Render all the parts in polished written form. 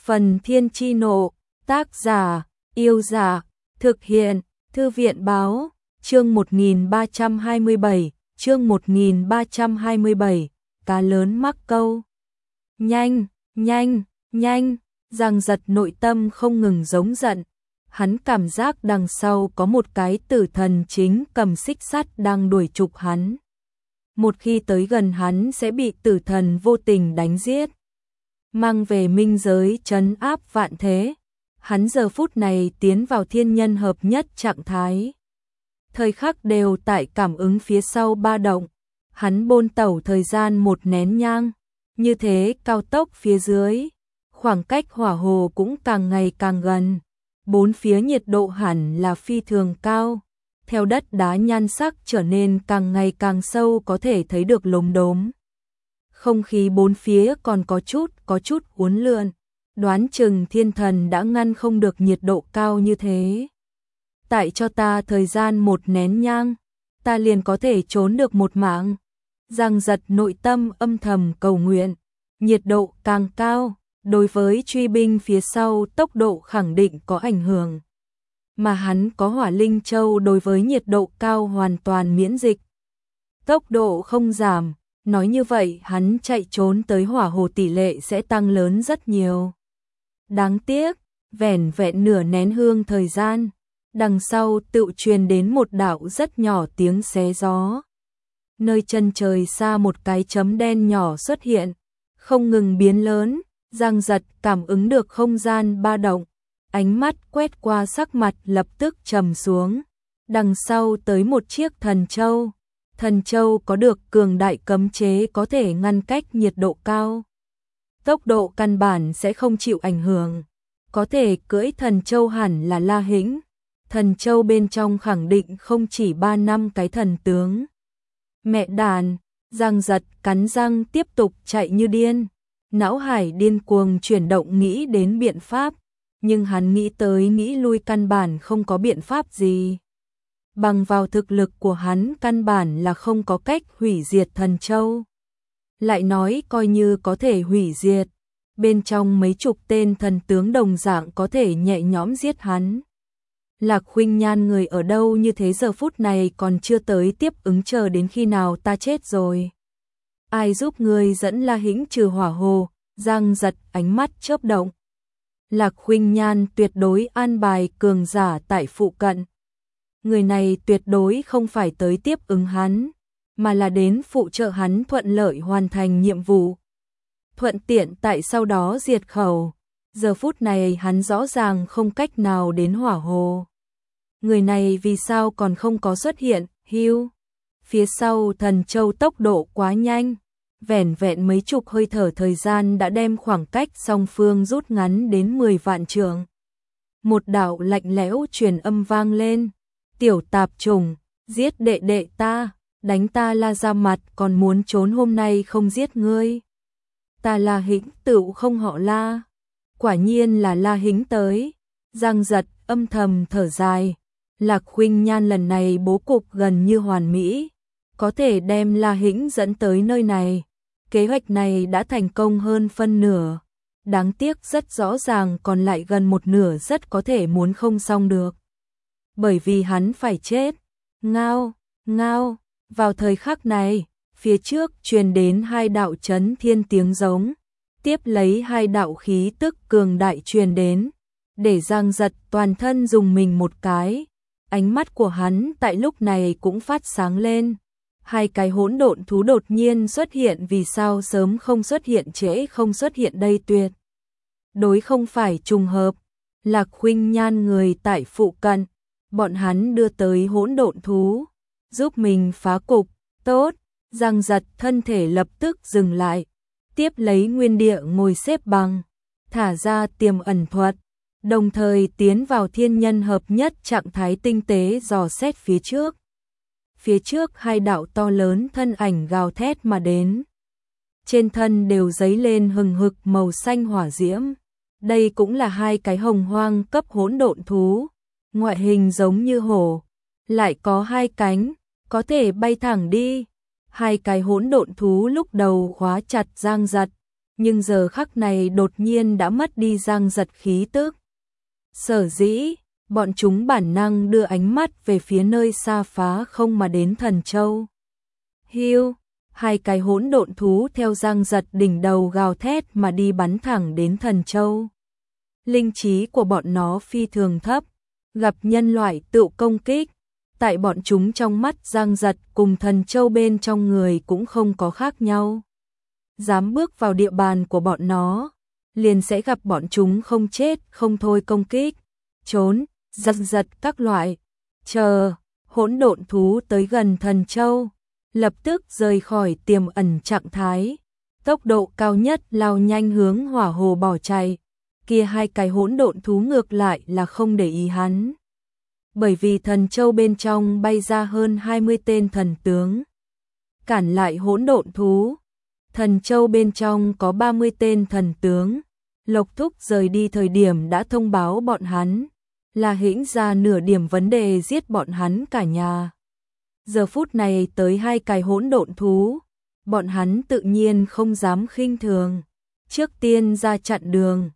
Phần Thiên Chi Nộ, tác giả, Yêu Giả, thực hiện, Thư viện Báo, chương 1327, chương 1327, cá lớn mắc câu. Nhanh, nhanh, nhanh, Giang Giật nội tâm không ngừng giống giận. Hắn cảm giác đằng sau có một cái tử thần chính cầm xích sắt đang đuổi trục hắn. Một khi tới gần hắn sẽ bị tử thần vô tình đánh giết, mang về minh giới trấn áp vạn thế. Hắn giờ phút này tiến vào thiên nhân hợp nhất trạng thái. Thời khắc đều tại cảm ứng phía sau ba động. Hắn bôn tẩu thời gian một nén nhang. Như thế cao tốc phía dưới, khoảng cách hỏa hồ cũng càng ngày càng gần. Bốn phía nhiệt độ hẳn là phi thường cao. Theo đất đá nhan sắc trở nên càng ngày càng sâu có thể thấy được lốm đốm. Không khí bốn phía còn có chút uốn lượn. Đoán chừng thiên thần đã ngăn không được nhiệt độ cao như thế. Tại cho ta thời gian một nén nhang, ta liền có thể trốn được một mạng. Giang Giật nội tâm âm thầm cầu nguyện. Nhiệt độ càng cao, đối với truy binh phía sau tốc độ khẳng định có ảnh hưởng. Mà hắn có hỏa linh châu đối với nhiệt độ cao hoàn toàn miễn dịch. Tốc độ không giảm, nói như vậy hắn chạy trốn tới hỏa hồ tỷ lệ sẽ tăng lớn rất nhiều. Đáng tiếc, vẻn vẹn nửa nén hương thời gian, đằng sau tự truyền đến một đạo rất nhỏ tiếng xé gió. Nơi chân trời xa một cái chấm đen nhỏ xuất hiện, không ngừng biến lớn. Giang Giật cảm ứng được không gian ba động, ánh mắt quét qua sắc mặt lập tức trầm xuống. Đằng sau tới một chiếc thần châu. Thần châu có được cường đại cấm chế có thể ngăn cách nhiệt độ cao. Tốc độ căn bản sẽ không chịu ảnh hưởng. Có thể cưỡi thần châu hẳn là La Hĩnh. Thần châu bên trong khẳng định không chỉ 3 năm cái thần tướng. Mẹ đàn, Giang Giật cắn răng tiếp tục chạy như điên. Não hải điên cuồng chuyển động nghĩ đến biện pháp. Nhưng hắn nghĩ tới nghĩ lui căn bản không có biện pháp gì. Bằng vào thực lực của hắn căn bản là không có cách hủy diệt thần châu. Lại nói coi như có thể hủy diệt, bên trong mấy chục tên thần tướng đồng dạng có thể nhẹ nhõm giết hắn. Lạc Khuynh Nhan người ở đâu như thế giờ phút này còn chưa tới tiếp ứng chờ đến khi nào ta chết rồi. Ai giúp người dẫn La Hĩnh trừ hỏa hồ? Giang Giật ánh mắt chớp động. Lạc Khuynh Nhan tuyệt đối an bài cường giả tại phụ cận. Người này tuyệt đối không phải tới tiếp ứng hắn, mà là đến phụ trợ hắn thuận lợi hoàn thành nhiệm vụ. Thuận tiện tại sau đó diệt khẩu. Giờ phút này hắn rõ ràng không cách nào đến hỏa hồ. Người này vì sao còn không có xuất hiện? Hưu. Phía sau thần châu tốc độ quá nhanh. Vẻn vẹn mấy chục hơi thở thời gian đã đem khoảng cách song phương rút ngắn đến 10 vạn trượng. Một đạo lạnh lẽo truyền âm vang lên. Tiểu tạp trùng, giết đệ đệ ta, đánh ta La ra mặt còn muốn trốn hôm nay không giết ngươi. Ta La Hĩnh tựu không họ La. Quả nhiên là La Hĩnh tới. Giang Giật âm thầm thở dài. Lạc Khuynh Nhan lần này bố cục gần như hoàn mỹ. Có thể đem La Hĩnh dẫn tới nơi này. Kế hoạch này đã thành công hơn phân nửa. Đáng tiếc rất rõ ràng còn lại gần một nửa rất có thể muốn không xong được. Bởi vì hắn phải chết. Ngao, ngao. Vào thời khắc này, phía trước truyền đến hai đạo chấn thiên tiếng giống. Tiếp lấy hai đạo khí tức cường đại truyền đến. Để Giang Giật toàn thân dùng mình một cái. Ánh mắt của hắn tại lúc này cũng phát sáng lên. Hai cái hỗn độn thú đột nhiên xuất hiện, vì sao sớm không xuất hiện trễ không xuất hiện đây tuyệt đối không phải trùng hợp. Lạc Khuynh Nhan người tại phụ cận, bọn hắn đưa tới hỗn độn thú, giúp mình phá cục. Tốt. Giang Giật thân thể lập tức dừng lại, tiếp lấy nguyên địa ngồi xếp bằng, thả ra tiềm ẩn thuật, đồng thời tiến vào thiên nhân hợp nhất trạng thái tinh tế dò xét phía trước. Phía trước hai đạo to lớn thân ảnh gào thét mà đến. Trên thân đều dấy lên hừng hực màu xanh hỏa diễm. Đây cũng là hai cái hồng hoang cấp hỗn độn thú. Ngoại hình giống như hổ, lại có hai cánh, có thể bay thẳng đi. Hai cái hỗn độn thú lúc đầu khóa chặt Giang Giật, nhưng giờ khắc này đột nhiên đã mất đi Giang Giật khí tức. Sở dĩ, bọn chúng bản năng đưa ánh mắt về phía nơi xa phá không mà đến Thần Châu. Hiu, hai cái hỗn độn thú theo Giang Giật đỉnh đầu gào thét mà đi bắn thẳng đến Thần Châu. Linh trí của bọn nó phi thường thấp, gặp nhân loại tự công kích, tại bọn chúng trong mắt Giang Giật cùng Thần Châu bên trong người cũng không có khác nhau. Dám bước vào địa bàn của bọn nó, liền sẽ gặp bọn chúng không chết không thôi công kích, trốn, giật các loại. Chờ, hỗn độn thú tới gần Thần Châu, lập tức rời khỏi tiềm ẩn trạng thái, tốc độ cao nhất lao nhanh hướng hỏa hồ bỏ chạy. Kia hai cái hỗn độn thú ngược lại là không để ý hắn. Bởi vì Thần Châu bên trong bay ra hơn 20 tên thần tướng, cản lại hỗn độn thú. Thần Châu bên trong có 30 tên thần tướng, Lộc Thúc rời đi thời điểm đã thông báo bọn hắn, là hĩnh ra nửa điểm vấn đề giết bọn hắn cả nhà. Giờ phút này tới hai cái hỗn độn thú, bọn hắn tự nhiên không dám khinh thường, trước tiên ra chặn đường,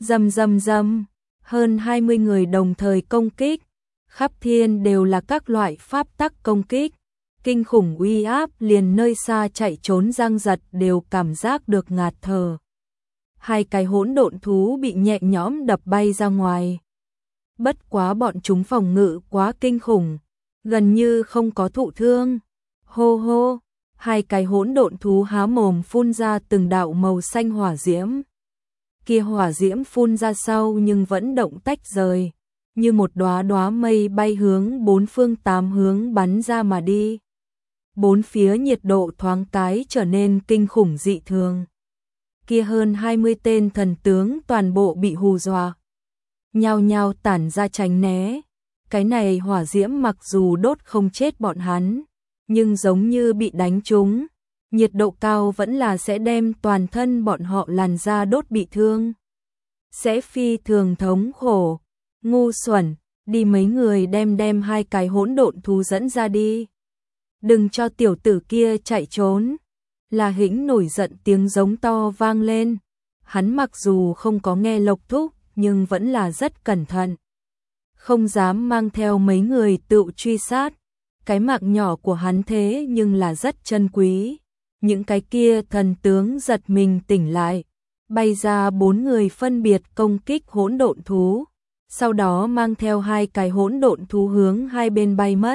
rầm, hơn 20 người đồng thời công kích, khắp thiên đều là các loại pháp tắc công kích. Kinh khủng uy áp liền nơi xa chạy trốn Giang Giật đều cảm giác được ngạt thở. Hai cái hỗn độn thú bị nhẹ nhõm đập bay ra ngoài. Bất quá bọn chúng phòng ngự quá kinh khủng, gần như không có thụ thương. Hô hô, hai cái hỗn độn thú há mồm phun ra từng đạo màu xanh hỏa diễm. Kia hỏa diễm phun ra sau nhưng vẫn động tách rời, như một đóa đóa mây bay hướng bốn phương tám hướng bắn ra mà đi. Bốn phía nhiệt độ thoáng cái trở nên kinh khủng dị thường. Kia hơn 20 tên thần tướng toàn bộ bị hù dọa, nhao nhao tản ra tránh né. Cái này hỏa diễm mặc dù đốt không chết bọn hắn, nhưng giống như bị đánh trúng, nhiệt độ cao vẫn là sẽ đem toàn thân bọn họ làn da đốt bị thương. Sẽ phi thường thống khổ. Ngu xuẩn, đi mấy người đem hai cái hỗn độn thú dẫn ra đi. Đừng cho tiểu tử kia chạy trốn. La Hĩnh nổi giận tiếng giống to vang lên. Hắn mặc dù không có nghe Lộc Thúc, nhưng vẫn là rất cẩn thận. Không dám mang theo mấy người tự truy sát. Cái mạng nhỏ của hắn thế nhưng là rất chân quý. Những cái kia thần tướng giật mình tỉnh lại. Bay ra 4 người phân biệt công kích hỗn độn thú. Sau đó mang theo hai cái hỗn độn thú hướng hai bên bay mất.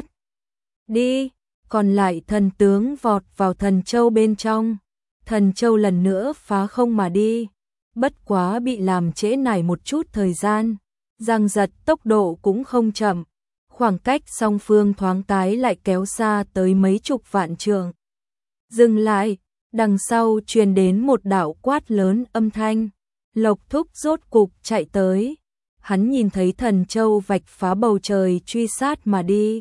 Đi, còn lại thần tướng vọt vào Thần Châu bên trong. Thần Châu lần nữa phá không mà đi. Bất quá bị làm trễ nải một chút thời gian. Giang Giật tốc độ cũng không chậm. Khoảng cách song phương thoáng cái lại kéo xa tới mấy chục vạn trượng. Dừng lại, đằng sau truyền đến một đạo quát lớn âm thanh. Lộc Thúc rốt cục chạy tới. Hắn nhìn thấy Thần Châu vạch phá bầu trời truy sát mà đi.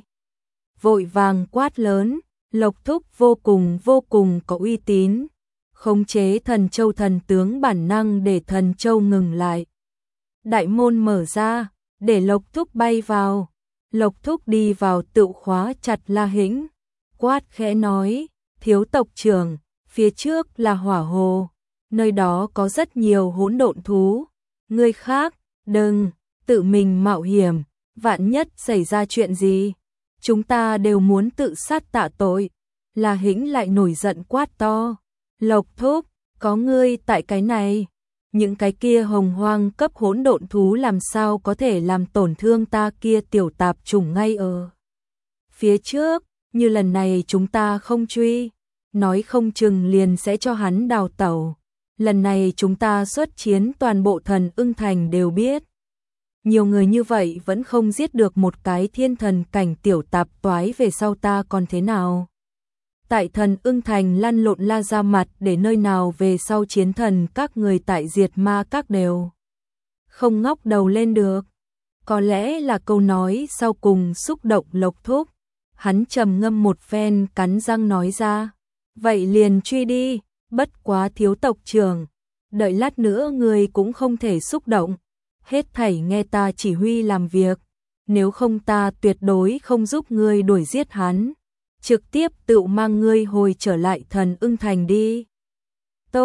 Vội vàng quát lớn, Lộc Thúc vô cùng có uy tín. Khống chế Thần Châu thần tướng bản năng để Thần Châu ngừng lại. Đại môn mở ra, để Lộc Thúc bay vào. Lộc Thúc đi vào tự khóa chặt La Hĩnh. Quát khẽ nói, thiếu tộc trưởng, phía trước là hỏa hồ. Nơi đó có rất nhiều hỗn độn thú. Người khác, đừng tự mình mạo hiểm, vạn nhất xảy ra chuyện gì, chúng ta đều muốn tự sát tạ tội. La Hĩnh lại nổi giận quát to, Lộc Thúc, có ngươi tại cái này, những cái kia hồng hoang cấp hỗn độn thú làm sao có thể làm tổn thương ta kia tiểu tạp chủng ngay ở phía trước, như lần này chúng ta không truy, nói không chừng liền sẽ cho hắn đào tẩu. Lần này chúng ta xuất chiến toàn bộ Thần Ưng Thành đều biết. Nhiều người như vậy vẫn không giết được một cái thiên thần cảnh tiểu tạp toái, về sau ta còn thế nào? Tại Thần Ưng Thành lăn lộn la ra mặt, để nơi nào về sau chiến thần các người tại Diệt Ma Các đều không ngóc đầu lên được. Có lẽ là câu nói sau cùng xúc động Lộc Thúc. Hắn trầm ngâm một phen cắn răng nói ra, vậy liền truy đi, bất quá thiếu tộc trưởng, đợi lát nữa người cũng không thể xúc động. Hết thảy nghe ta chỉ huy làm việc, nếu không ta tuyệt đối không giúp ngươi đuổi giết hắn, trực tiếp tự mang ngươi hồi trở lại Thần Ưng Thành đi. Tốt,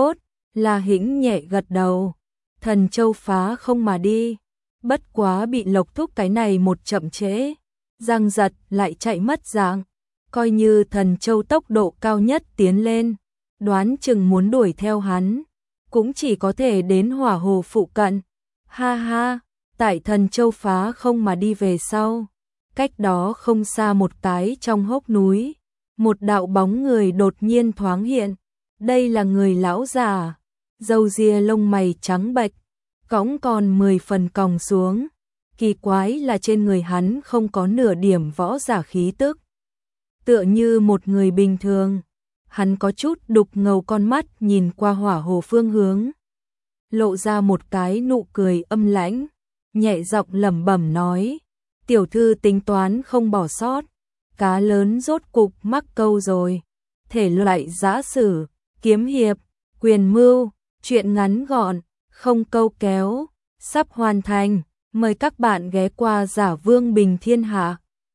La Hĩnh nhẹ gật đầu, Thần Châu phá không mà đi, bất quá bị Lộc Thúc cái này một chậm trễ, Giang Giật lại chạy mất dạng, coi như Thần Châu tốc độ cao nhất tiến lên, đoán chừng muốn đuổi theo hắn, cũng chỉ có thể đến Hỏa Hồ phụ cận. Ha ha, tại Thần Châu phá không mà đi về sau, cách đó không xa một cái trong hốc núi, một đạo bóng người đột nhiên thoáng hiện, đây là người lão già, râu ria lông mày trắng bệch, cõng còn 10 phần còng xuống, kỳ quái là trên người hắn không có nửa điểm võ giả khí tức, tựa như một người bình thường. Hắn có chút đục ngầu con mắt nhìn qua Hỏa Hồ phương hướng, lộ ra một cái nụ cười âm lãnh, nhẹ giọng lẩm bẩm nói, tiểu thư tính toán không bỏ sót, cá lớn rốt cục mắc câu rồi, thể loại giã sử, kiếm hiệp, quyền mưu, truyện ngắn gọn, không câu kéo, sắp hoàn thành, mời các bạn ghé qua Giả Vương Bình Thiên Hạ.